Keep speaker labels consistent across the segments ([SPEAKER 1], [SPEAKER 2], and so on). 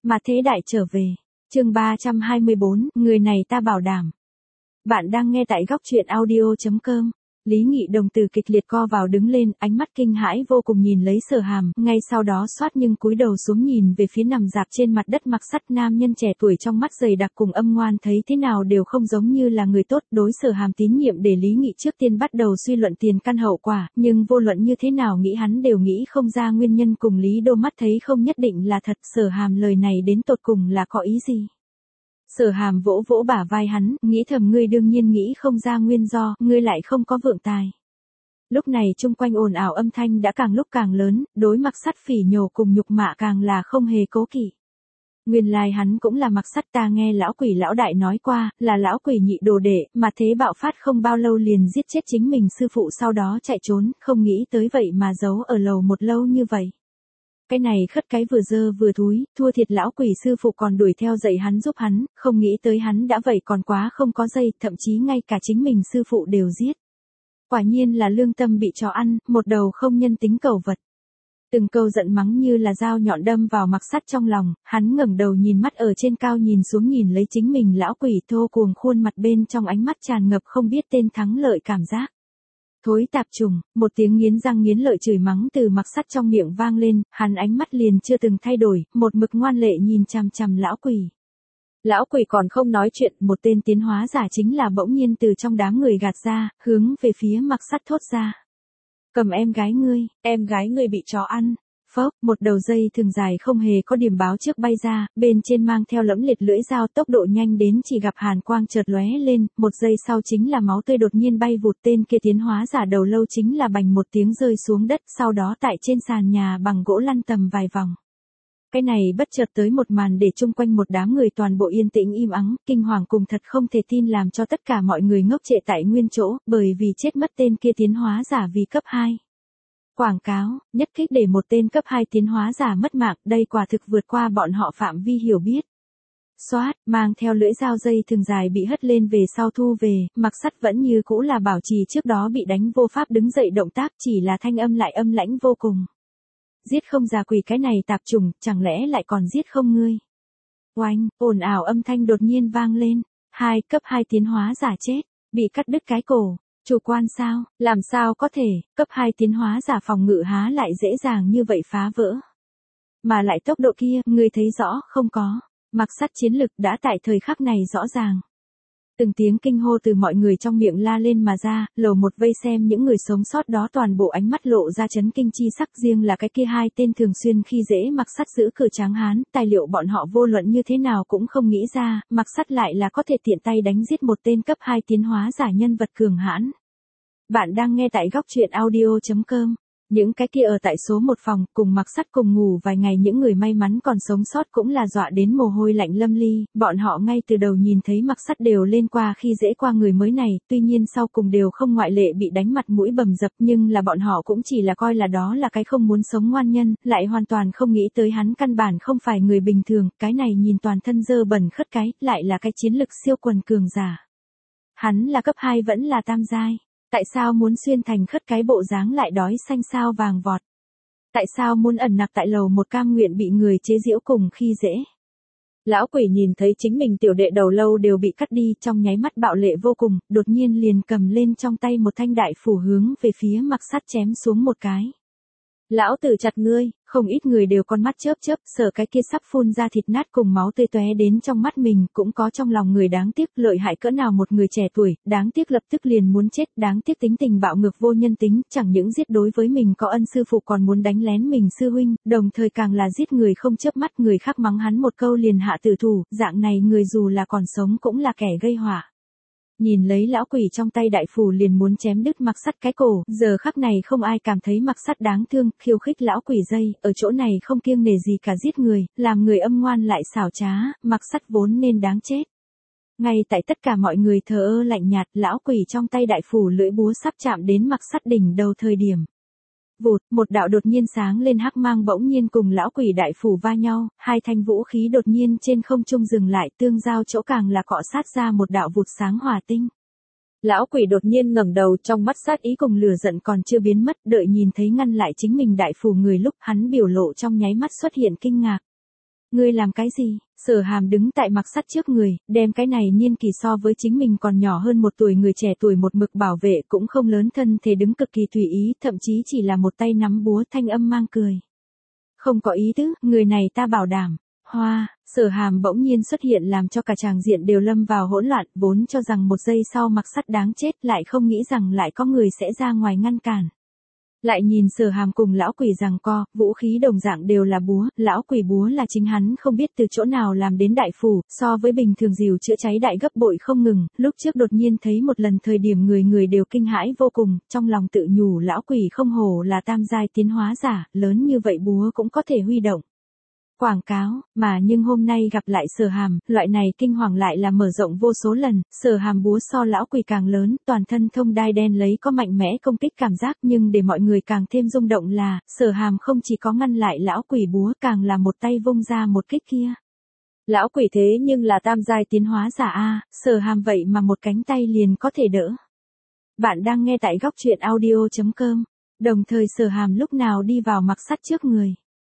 [SPEAKER 1] Mà thế đại trở về. Chương 324, người này ta bảo đảm. Bạn đang nghe tại góc truyện audio.com. Lý Nghị Đồng từ kịch liệt co vào đứng lên, ánh mắt kinh hãi vô cùng nhìn lấy Sở Hàm, ngay sau đó xoát nhưng cúi đầu xuống nhìn về phía nằm rạp trên mặt đất mặc sắt nam nhân trẻ tuổi trong mắt dày đặc cùng âm ngoan thấy thế nào đều không giống như là người tốt. Đối Sở Hàm tín nhiệm để Lý Nghị trước tiên bắt đầu suy luận tiền căn hậu quả, nhưng vô luận như thế nào nghĩ hắn đều nghĩ không ra nguyên nhân cùng Lý Đô mắt thấy không nhất định là thật. Sở Hàm lời này đến tột cùng là có ý gì? Sở Hàm vỗ vỗ bả vai hắn, nghĩ thầm ngươi đương nhiên nghĩ không ra nguyên do, ngươi lại không có vượng tài. Lúc này chung quanh ồn ào âm thanh đã càng lúc càng lớn, đối Mặc Sắt phỉ nhổ cùng nhục mạ càng là không hề cố kỵ. Nguyên lai hắn cũng là Mặc Sắt, ta nghe lão quỷ lão đại nói qua, là lão quỷ nhị đồ đệ, mà thế bạo phát không bao lâu liền giết chết chính mình sư phụ sau đó chạy trốn, không nghĩ tới vậy mà giấu ở lầu một lâu như vậy. Cái này khất cái vừa dơ vừa thúi, thua thiệt lão quỷ sư phụ còn đuổi theo dạy hắn giúp hắn, không nghĩ tới hắn đã vậy còn quá không có dây, thậm chí ngay cả chính mình sư phụ đều giết. Quả nhiên là lương tâm bị chó ăn, một đầu không nhân tính cầu vật. Từng câu giận mắng như là dao nhọn đâm vào Mặc Sắt trong lòng, hắn ngẩng đầu nhìn mắt ở trên cao nhìn xuống nhìn lấy chính mình lão quỷ thô cuồng khuôn mặt bên trong ánh mắt tràn ngập không biết tên thắng lợi cảm giác. Thối tạp trùng, một tiếng nghiến răng nghiến lợi chửi mắng từ Mặc Sắt trong miệng vang lên, hắn ánh mắt liền chưa từng thay đổi, một mực ngoan lệ nhìn chằm chằm lão quỷ. Lão quỷ còn không nói chuyện, một tên tiến hóa giả chính là bỗng nhiên từ trong đám người gạt ra, hướng về phía Mặc Sắt thốt ra. Cầm em gái ngươi bị chó ăn. Phốc, một đầu dây thường dài không hề có điểm báo trước bay ra, bên trên mang theo lẫm liệt lưỡi dao tốc độ nhanh đến chỉ gặp hàn quang chợt lóe lên, một giây sau chính là máu tươi đột nhiên bay vụt, tên kia tiến hóa giả đầu lâu chính là bành một tiếng rơi xuống đất, sau đó tại trên sàn nhà bằng gỗ lăn tầm vài vòng. Cái này bất chợt tới một màn để chung quanh một đám người toàn bộ yên tĩnh im ắng, kinh hoàng cùng thật không thể tin làm cho tất cả mọi người ngốc trệ tại nguyên chỗ, bởi vì chết mất tên kia tiến hóa giả vì cấp 2. Quảng cáo, nhất kích để một tên cấp 2 tiến hóa giả mất mạng, đây quả thực vượt qua bọn họ phạm vi hiểu biết. Xoát, mang theo lưỡi dao dây thường dài bị hất lên về sau thu về, Mặc Sắt vẫn như cũ là bảo trì trước đó bị đánh vô pháp đứng dậy động tác, chỉ là thanh âm lại âm lãnh vô cùng. Giết không già quỷ cái này tạp trùng, chẳng lẽ lại còn giết không ngươi? Oanh, ồn ào âm thanh đột nhiên vang lên, cấp 2 tiến hóa giả chết, bị cắt đứt cái cổ. Chủ quan sao, làm sao có thể, cấp 2 tiến hóa giả phòng ngự há lại dễ dàng như vậy phá vỡ. Mà lại tốc độ kia, ngươi thấy rõ không có, Mặc Sắt chiến lực đã tại thời khắc này rõ ràng. Từng tiếng kinh hô từ mọi người trong miệng la lên mà ra, lầu một vây xem những người sống sót đó toàn bộ ánh mắt lộ ra chấn kinh chi sắc, riêng là cái kia hai tên thường xuyên khi dễ Mặc Sắt giữ cửa tráng hán, tài liệu bọn họ vô luận như thế nào cũng không nghĩ ra, Mặc Sắt lại là có thể tiện tay đánh giết một tên cấp 2 tiến hóa giả nhân vật cường hãn. Bạn đang nghe tại góc truyện audio.com. Những cái kia ở tại số một phòng, cùng Mặc Sắt cùng ngủ vài ngày những người may mắn còn sống sót cũng là dọa đến mồ hôi lạnh lâm ly, bọn họ ngay từ đầu nhìn thấy Mặc Sắt đều lên qua khi dễ qua người mới này, tuy nhiên sau cùng đều không ngoại lệ bị đánh mặt mũi bầm dập, nhưng là bọn họ cũng chỉ là coi là đó là cái không muốn sống ngoan nhân, lại hoàn toàn không nghĩ tới hắn căn bản không phải người bình thường, cái này nhìn toàn thân dơ bẩn khất cái, lại là cái chiến lực siêu quần cường giả. Hắn là cấp 2 vẫn là tam giai. Tại sao muốn xuyên thành khất cái bộ dáng lại đói xanh sao vàng vọt? Tại sao muốn ẩn nặc tại lầu một cam nguyện bị người chế giễu cùng khi dễ? Lão quỷ nhìn thấy chính mình tiểu đệ đầu lâu đều bị cắt đi, trong nháy mắt bạo lệ vô cùng, đột nhiên liền cầm lên trong tay một thanh đại phủ hướng về phía Mặc Sắt chém xuống một cái. Lão tử chặt ngươi, không ít người đều con mắt chớp chớp, sợ cái kia sắp phun ra thịt nát cùng máu tươi tóe đến trong mắt mình, cũng có trong lòng người đáng tiếc, lợi hại cỡ nào một người trẻ tuổi, đáng tiếc lập tức liền muốn chết, đáng tiếc tính tình bạo ngược vô nhân tính, chẳng những giết đối với mình có ân sư phụ còn muốn đánh lén mình sư huynh, đồng thời càng là giết người không chớp mắt, người khác mắng hắn một câu liền hạ tử thủ, dạng này người dù là còn sống cũng là kẻ gây họa. Nhìn lấy lão quỷ trong tay đại phủ liền muốn chém đứt Mặc Sắt cái cổ, giờ khắc này không ai cảm thấy Mặc Sắt đáng thương, khiêu khích lão quỷ dây, ở chỗ này không kiêng nể gì cả giết người, làm người âm ngoan lại xảo trá, Mặc Sắt vốn nên đáng chết. Ngay tại tất cả mọi người thờ ơ lạnh nhạt, lão quỷ trong tay đại phủ lưỡi búa sắp chạm đến Mặc Sắt đỉnh đầu thời điểm. Vụt, một đạo đột nhiên sáng lên hắc mang bỗng nhiên cùng lão quỷ đại phủ va nhau, hai thanh vũ khí đột nhiên trên không trung dừng lại, tương giao chỗ càng là cọ sát ra một đạo vụt sáng hỏa tinh. Lão quỷ đột nhiên ngẩng đầu, trong mắt sát ý cùng lửa giận còn chưa biến mất, đợi nhìn thấy ngăn lại chính mình đại phủ người lúc hắn biểu lộ trong nháy mắt xuất hiện kinh ngạc. Ngươi làm cái gì? Sở Hàm đứng tại Mạc Sắt trước người, đem cái này niên kỳ so với chính mình còn nhỏ hơn 1 tuổi người trẻ tuổi một mực bảo vệ cũng không lớn thân thể đứng cực kỳ tùy ý, thậm chí chỉ là một tay nắm búa thanh âm mang cười. Không có ý tứ, người này ta bảo đảm. Hoa, Sở Hàm bỗng nhiên xuất hiện làm cho cả tràng diện đều lâm vào hỗn loạn, vốn cho rằng 1 giây sau Mạc Sắt đáng chết, lại không nghĩ rằng lại có người sẽ ra ngoài ngăn cản. Lại nhìn Sở Hàm cùng lão quỷ giằng co, vũ khí đồng dạng đều là búa, lão quỷ búa là chính hắn không biết từ chỗ nào làm đến đại phủ, so với bình thường dìu chữa cháy đại gấp bội không ngừng, lúc trước đột nhiên thấy một lần thời điểm người người đều kinh hãi vô cùng, trong lòng tự nhủ lão quỷ không hổ là tam giai tiến hóa giả, lớn như vậy búa cũng có thể huy động. Quảng cáo, mà nhưng hôm nay gặp lại Sở Hàm, loại này kinh hoàng lại là mở rộng vô số lần, Sở Hàm búa so lão quỷ càng lớn, toàn thân thông đai đen lấy có mạnh mẽ công kích cảm giác, nhưng để mọi người càng thêm rung động là, Sở Hàm không chỉ có ngăn lại lão quỷ búa, càng là một tay vung ra một kích kia. Lão quỷ thế nhưng là tam giai tiến hóa giả a, Sở Hàm vậy mà một cánh tay liền có thể đỡ. Bạn đang nghe tại góc truyện audio.com, đồng thời Sở Hàm lúc nào đi vào Mạc Sắt trước người.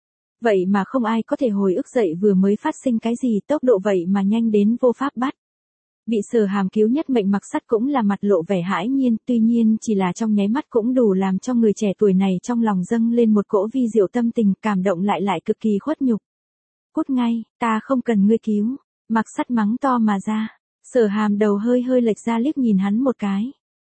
[SPEAKER 1] Vậy mà không ai có thể hồi ức dậy vừa mới phát sinh cái gì, tốc độ vậy mà nhanh đến vô pháp bắt. Bị Sở Hàm cứu nhất mệnh Mạc Sắt cũng là mặt lộ vẻ hãi nhiên, tuy nhiên chỉ là trong nháy mắt cũng đủ làm cho người trẻ tuổi này trong lòng dâng lên một cỗ vi diệu tâm tình, cảm động lại cực kỳ khuất nhục. Cút ngay, ta không cần ngươi cứu. Mạc Sắt mắng to mà ra. Sở Hàm đầu hơi lệch ra liếc nhìn hắn một cái.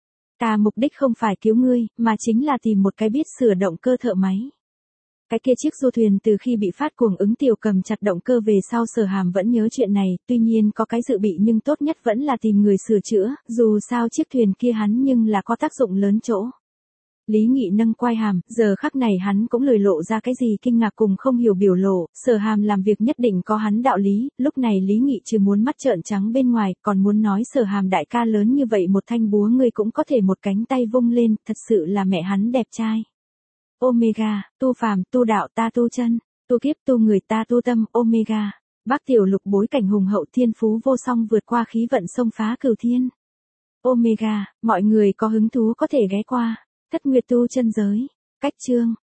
[SPEAKER 1] Ta mục đích không phải cứu ngươi, mà chính là tìm một cái biết sửa động cơ thợ máy. Cái kia chiếc du thuyền từ khi bị phát cuồng ứng tiểu cầm chặt động cơ về sau Sở Hàm vẫn nhớ chuyện này, tuy nhiên có cái dự bị nhưng tốt nhất vẫn là tìm người sửa chữa, dù sao chiếc thuyền kia hắn nhưng là có tác dụng lớn chỗ. Lý Nghị nâng quai hàm, giờ khắc này hắn cũng lười lộ ra cái gì kinh ngạc cùng không hiểu biểu lộ, Sở Hàm làm việc nhất định có hắn đạo lý, lúc này Lý Nghị trừ muốn mắt trợn trắng bên ngoài, còn muốn nói Sở Hàm đại ca lớn như vậy một thanh búa ngươi cũng có thể một cánh tay vung lên, thật sự là mẹ hắn đẹp trai. Omega, tu phàm, tu đạo ta tu chân, tu kiếp tu người ta tu tâm, Omega. Bác Tiểu Lục bối cảnh hùng hậu thiên phú vô song vượt qua khí vận xông phá cửu thiên. Omega, mọi người có hứng thú có thể ghé qua. Thất Nguyệt tu chân giới. Cách chương.